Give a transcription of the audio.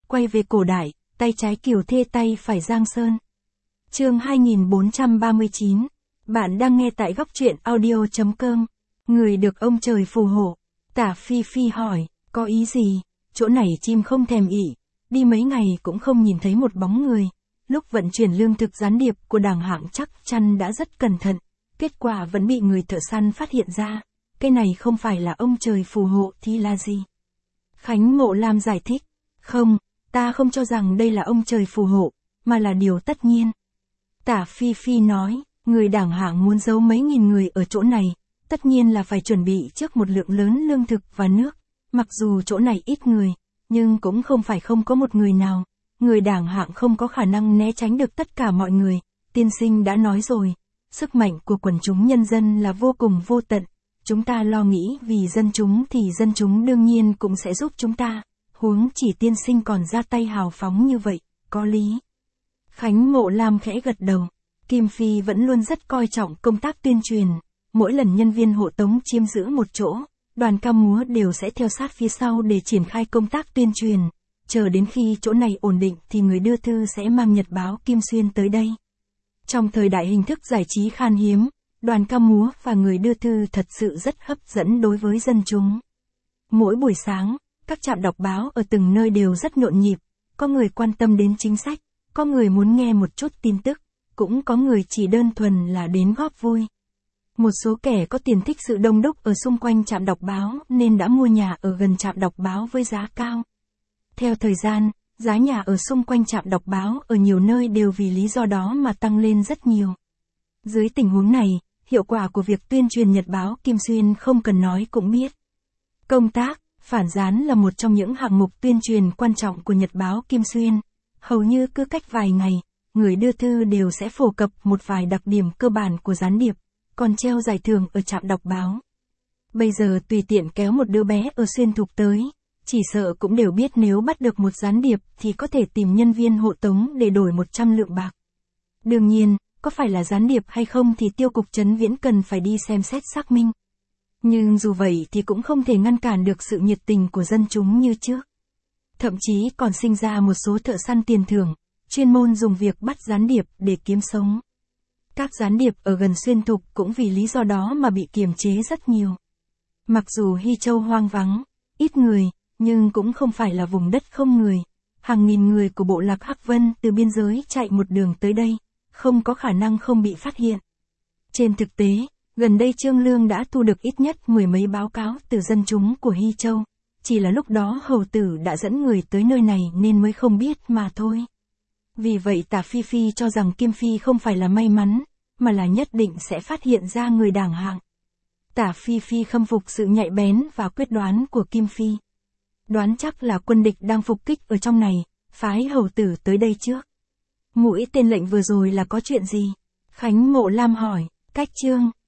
quay về cổ đại, tay trái Kiều Thê tay phải Giang Sơn. Chương 2439. Bạn đang nghe tại góc truyện audio.com. Người được ông trời phù hộ. Tả Phi Phi hỏi, có ý gì? Chỗ này chim không thèm ỉ, đi mấy ngày cũng không nhìn thấy một bóng người. Lúc vận chuyển lương thực gián điệp của Đảng Hạng chắc chắn đã rất cẩn thận, kết quả vẫn bị người thợ săn phát hiện ra. Cái này không phải là ông trời phù hộ thì là gì? Khánh Mộ Lam giải thích, không, ta không cho rằng đây là ông trời phù hộ, mà là điều tất nhiên. Tả Phi Phi nói, người Đảng Hạng muốn giấu mấy nghìn người ở chỗ này, tất nhiên là phải chuẩn bị trước một lượng lớn lương thực và nước. Mặc dù chỗ này ít người, nhưng cũng không phải không có một người nào. Người Đảng Hạng không có khả năng né tránh được tất cả mọi người. Tiên sinh đã nói rồi, sức mạnh của quần chúng nhân dân là vô cùng vô tận. Chúng ta lo nghĩ vì dân chúng thì dân chúng đương nhiên cũng sẽ giúp chúng ta. Huống chỉ tiên sinh còn ra tay hào phóng như vậy, có lý. Khánh Mộ Lam khẽ gật đầu. Kim Phi vẫn luôn rất coi trọng công tác tuyên truyền. Mỗi lần nhân viên hộ tống chiếm giữ một chỗ, đoàn ca múa đều sẽ theo sát phía sau để triển khai công tác tuyên truyền. Chờ đến khi chỗ này ổn định thì người đưa thư sẽ mang nhật báo Kim Xuyên tới đây. Trong thời đại hình thức giải trí khan hiếm, đoàn ca múa và người đưa thư thật sự rất hấp dẫn đối với dân chúng. Mỗi buổi sáng, các trạm đọc báo ở từng nơi đều rất nhộn nhịp, có người quan tâm đến chính sách, có người muốn nghe một chút tin tức, cũng có người chỉ đơn thuần là đến góp vui. Một số kẻ có tiền thích sự đông đúc ở xung quanh trạm đọc báo nên đã mua nhà ở gần trạm đọc báo với giá cao. Theo thời gian, giá nhà ở xung quanh trạm đọc báo ở nhiều nơi đều vì lý do đó mà tăng lên rất nhiều. Dưới tình huống này, hiệu quả của việc tuyên truyền nhật báo Kim Xuyên không cần nói cũng biết. Công tác, phản gián là một trong những hạng mục tuyên truyền quan trọng của nhật báo Kim Xuyên. Hầu như cứ cách vài ngày, người đưa thư đều sẽ phổ cập một vài đặc điểm cơ bản của gián điệp, còn treo giải thưởng ở trạm đọc báo. Bây giờ tùy tiện kéo một đứa bé ở Xuyên Thục tới, chỉ sợ cũng đều biết nếu bắt được một gián điệp thì có thể tìm nhân viên hộ tống để đổi 100 lượng bạc. Đương nhiên, có phải là gián điệp hay không thì tiêu cục Trấn Viễn cần phải đi xem xét xác minh. Nhưng dù vậy thì cũng không thể ngăn cản được sự nhiệt tình của dân chúng như trước. Thậm chí còn sinh ra một số thợ săn tiền thưởng, chuyên môn dùng việc bắt gián điệp để kiếm sống. Các gián điệp ở gần Xuyên Thục cũng vì lý do đó mà bị kiềm chế rất nhiều. Mặc dù Hy Châu hoang vắng, ít người, nhưng cũng không phải là vùng đất không người. Hàng nghìn người của bộ lạc Hắc Vân từ biên giới chạy một đường tới đây, không có khả năng không bị phát hiện. Trên thực tế, gần đây Trương Lương đã thu được ít nhất 10 mấy báo cáo từ dân chúng của Hy Châu. Chỉ là lúc đó hầu tử đã dẫn người tới nơi này nên mới không biết mà thôi. Vì vậy Tả Phi Phi cho rằng Kim Phi không phải là may mắn, mà là nhất định sẽ phát hiện ra người Đảng Hạng. Tả Phi Phi khâm phục sự nhạy bén và quyết đoán của Kim Phi. Đoán chắc là quân địch đang phục kích ở trong này, phái hầu tử tới đây trước. Mũi tên lệnh vừa rồi là có chuyện gì? Khánh Mộ Lam hỏi, cách Trương